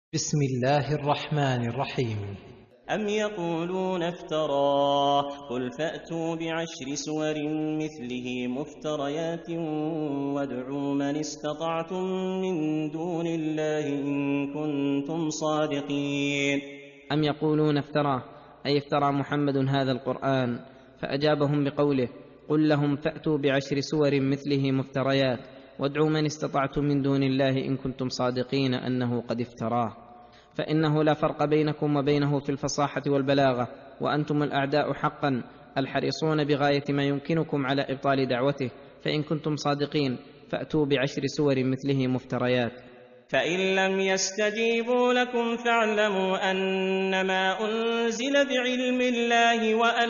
بسم الله الرحمن الرحيم. أم يقولون افتراه قل فأتوا بعشر سور مثله مفتريات وادعوا من استطعتم من دون الله إن كنتم صادقين. أم يقولون افتراه أي افترى محمد هذا القرآن، فأجابهم بقوله قل لهم فأتوا بعشر سور مثله مفتريات وادعوا من استطعتم من دون الله إن كنتم صادقين أنه قد افتراه، فإنه لا فرق بينكم وبينه في الفصاحة والبلاغة، وأنتم الأعداء حقا الحريصون بغاية ما يمكنكم على إبطال دعوته، فإن كنتم صادقين فأتوا بعشر سور مثله مفتريات. فإن لم يستجيبوا لكم فاعلموا أنما أنزل بعلم الله وأن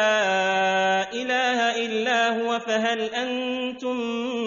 لا إله إلا هو فهل أنتم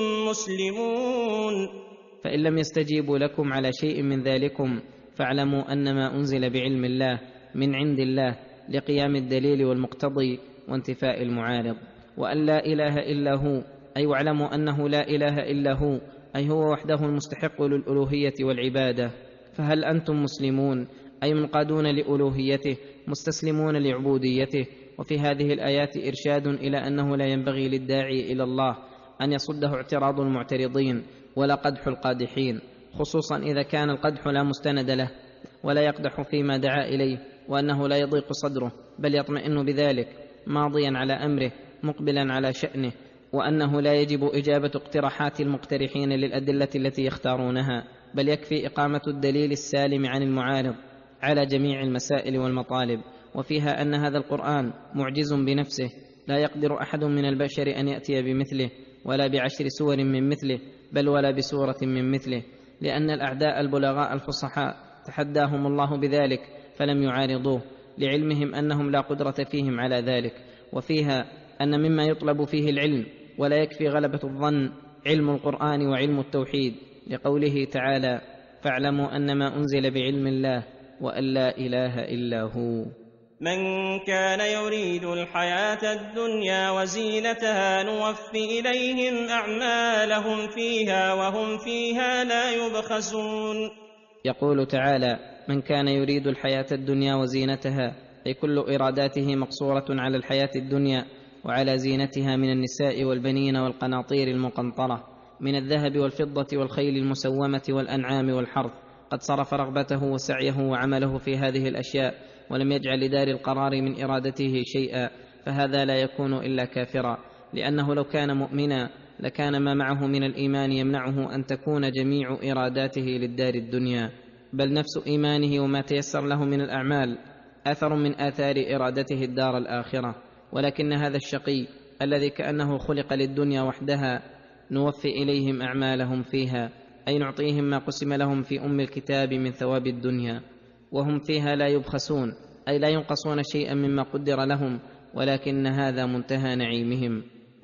مسلمون. فإن لم يستجيبوا لكم على شيء من ذلكم فاعلموا أنما أنزل بعلم الله من عند الله لقيام الدليل والمقتضي وانتفاء المعارض، وأن لا إله إلا هو أي واعلموا أنه لا إله إلا هو أي هو وحده المستحق للألوهية والعبادة. فهل أنتم مسلمون أي منقادون لألوهيته مستسلمون لعبوديته. وفي هذه الآيات إرشاد إلى أنه لا ينبغي للداعي إلى الله أن يصده اعتراض المعترضين ولا قدح القادحين، خصوصا إذا كان القدح لا مستند له ولا يقدح فيما دعا إليه، وأنه لا يضيق صدره بل يطمئن بذلك ماضيا على أمره مقبلا على شأنه، وأنه لا يجب إجابة اقتراحات المقترحين للأدلة التي يختارونها، بل يكفي إقامة الدليل السالم عن المعارض على جميع المسائل والمطالب. وفيها أن هذا القرآن معجز بنفسه لا يقدر أحد من البشر أن يأتي بمثله ولا بعشر سور من مثله بل ولا بسورة من مثله، لأن الأعداء البلغاء الفصحاء تحداهم الله بذلك فلم يعارضوه لعلمهم أنهم لا قدرة فيهم على ذلك. وفيها أن مما يطلب فيه العلم ولا يكفي غلبة الظن علم القرآن وعلم التوحيد، لقوله تعالى فاعلموا أنما أنزل بعلم الله وأن لا إله إلا هو. من كان يريد الحياة الدنيا وزينتها نوفي إليهم أعمالهم فيها وهم فيها لا يبخسون. يقول تعالى من كان يريد الحياة الدنيا وزينتها، أي كل إراداته مقصورة على الحياة الدنيا وعلى زينتها من النساء والبنين والقناطير المقنطرة من الذهب والفضة والخيل المسومة والأنعام والحرث، قد صرف رغبته وسعيه وعمله في هذه الأشياء ولم يجعل لدار القرار من إرادته شيئا، فهذا لا يكون إلا كافرا، لأنه لو كان مؤمنا لكان ما معه من الإيمان يمنعه أن تكون جميع إراداته للدار الدنيا، بل نفس إيمانه وما تيسر له من الأعمال أثر من آثار إرادته الدار الآخرة. ولكن هذا الشقي الذي كأنه خلق للدنيا وحدها نوفي إليهم أعمالهم فيها، أي نعطيهم ما قسم لهم في أم الكتاب من ثواب الدنيا، وهم فيها لا يبخسون أي لا ينقصون شيئا مما قدر لهم، ولكن هذا منتهى نعيمهم.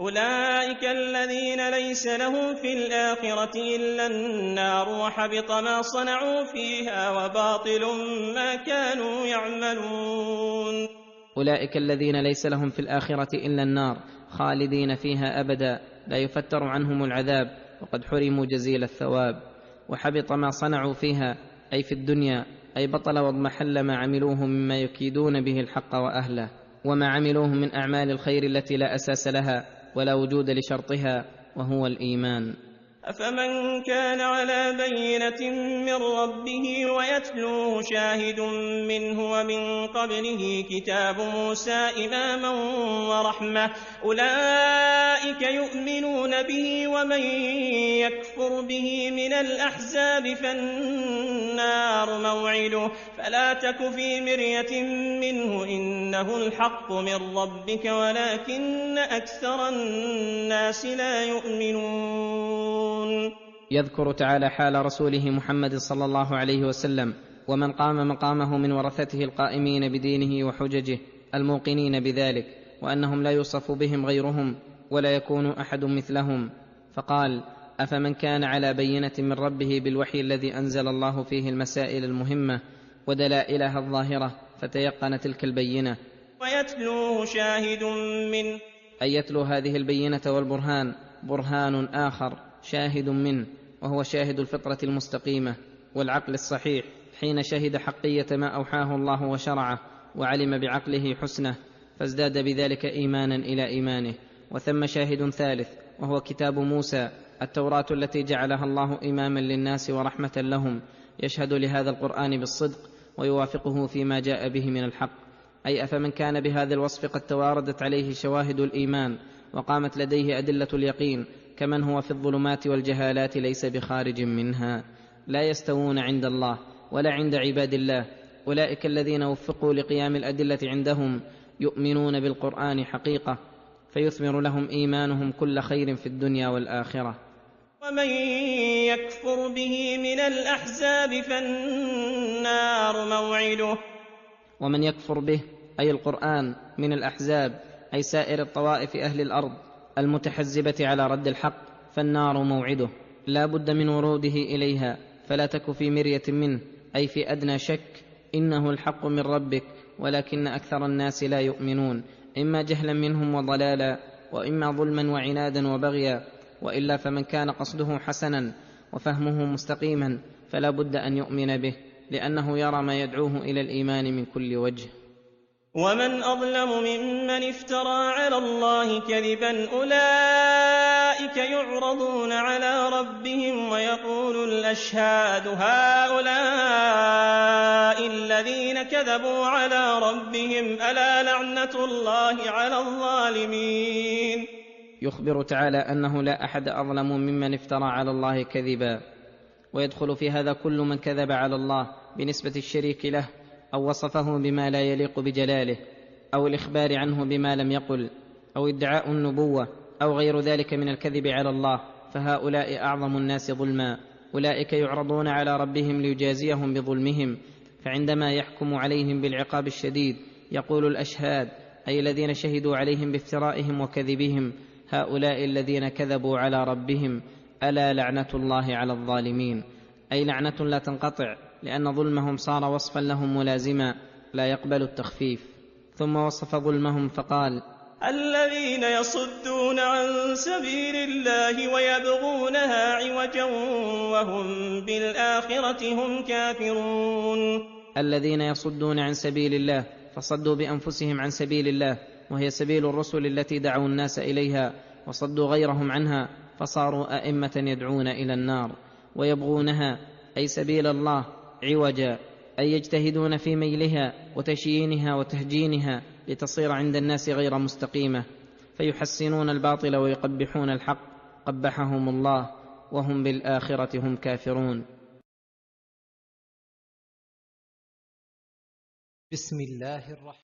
أولئك الذين ليس لهم في الآخرة إلا النار وحبط ما صنعوا فيها وباطل ما كانوا يعملون. أولئك الذين ليس لهم في الآخرة إلا النار خالدين فيها أبدا لا يفتر عنهم العذاب وقد حرموا جزيل الثواب. وحبط ما صنعوا فيها أي في الدنيا، أي بطل واضمحل ما عملوه مما يكيدون به الحق وأهله، وما عملوه من أعمال الخير التي لا أساس لها ولا وجود لشرطها وهو الإيمان. أفمن كان على بينة من ربه ويتلوه شاهد منه ومن قبله كتاب موسى إماما ورحمة أولئك يؤمنون به، ومن يكفر به من الأحزاب فالنار موعده، فلا تك في مرية منه إنه الحق من ربك ولكن أكثر الناس لا يؤمنون. يذكر تعالى حال رسوله محمد صلى الله عليه وسلم ومن قام مقامه من ورثته القائمين بدينه وحججه الموقنين بذلك، وأنهم لا يوصف بهم غيرهم ولا يكون أحد مثلهم، فقال أفمن كان على بينة من ربه بالوحي الذي أنزل الله فيه المسائل المهمة ودلائلها الظاهرة فتيقن تلك البينة ويتلوه شاهد منه، أي يتلو هذه البينة والبرهان برهان آخر شاهد منه، وهو شاهد الفطرة المستقيمة والعقل الصحيح حين شهد حقية ما أوحاه الله وشرعه وعلم بعقله حسنه، فازداد بذلك إيمانا إلى إيمانه. وثم شاهد ثالث وهو كتاب موسى، التوراة التي جعلها الله إماما للناس ورحمة لهم، يشهد لهذا القرآن بالصدق ويوافقه فيما جاء به من الحق. أي أفمن كان بهذا الوصف قد تواردت عليه شواهد الإيمان وقامت لديه أدلة اليقين، كمن هو في الظلمات والجهالات ليس بخارج منها، لا يستوون عند الله ولا عند عباد الله. أولئك الذين وفقوا لقيام الأدلة عندهم يؤمنون بالقرآن حقيقة، فيثمر لهم إيمانهم كل خير في الدنيا والآخرة. ومن يكفر به من الأحزاب فالنار موعده. ومن يكفر به أي القرآن من الأحزاب، أي سائر الطوائف أهل الأرض المتحزبة على رد الحق، فالنار موعده، لا بد من وروده إليها، فلا تك في مرية منه، أي في أدنى شك، إنه الحق من ربك، ولكن أكثر الناس لا يؤمنون، إما جهلا منهم وضلالا، وإما ظلما وعنادا وبغيا. وإلا فمن كان قصده حسنا وفهمه مستقيما فلا بد أن يؤمن به، لأنه يرى ما يدعوه إلى الإيمان من كل وجه. ومن أظلم ممن افترى على الله كذبا، أولئك يعرضون على ربهم ويقول الأشهاد هؤلاء الذين كذبوا على ربهم، ألا لعنة الله على الظالمين. يخبر تعالى أنه لا أحد أظلم ممن افترى على الله كذبا، ويدخل في هذا كل من كذب على الله بنسبة الشريك له، أو وصفه بما لا يليق بجلاله، أو الإخبار عنه بما لم يقل، أو ادعاء النبوة، أو غير ذلك من الكذب على الله، فهؤلاء أعظم الناس ظلما. أولئك يعرضون على ربهم ليجازيهم بظلمهم، فعندما يحكم عليهم بالعقاب الشديد يقول الأشهاد، أي الذين شهدوا عليهم بافترائهم وكذبهم، هؤلاء الذين كذبوا على ربهم، ألا لعنة الله على الظالمين، أي لعنة لا تنقطع، لأن ظلمهم صار وصفا لهم ملازما لا يقبل التخفيف. ثم وصف ظلمهم فقال: الذين يصدون عن سبيل الله ويبغونها عوجا وهم بالآخرة هم كافرون. الذين يصدون عن سبيل الله، فصدوا بأنفسهم عن سبيل الله، وهي سبيل الرسل التي دعوا الناس إليها، وصدوا غيرهم عنها، فصاروا أئمة يدعون إلى النار. ويبغونها أي سبيل الله عوجا، أي يجتهدون في ميلها وتشيينها وتهجينها لتصير عند الناس غير مستقيمة، فيحسنون الباطل ويقبحون الحق، قبحهم الله، وهم بالآخرة هم كافرون. بسم الله الرحمن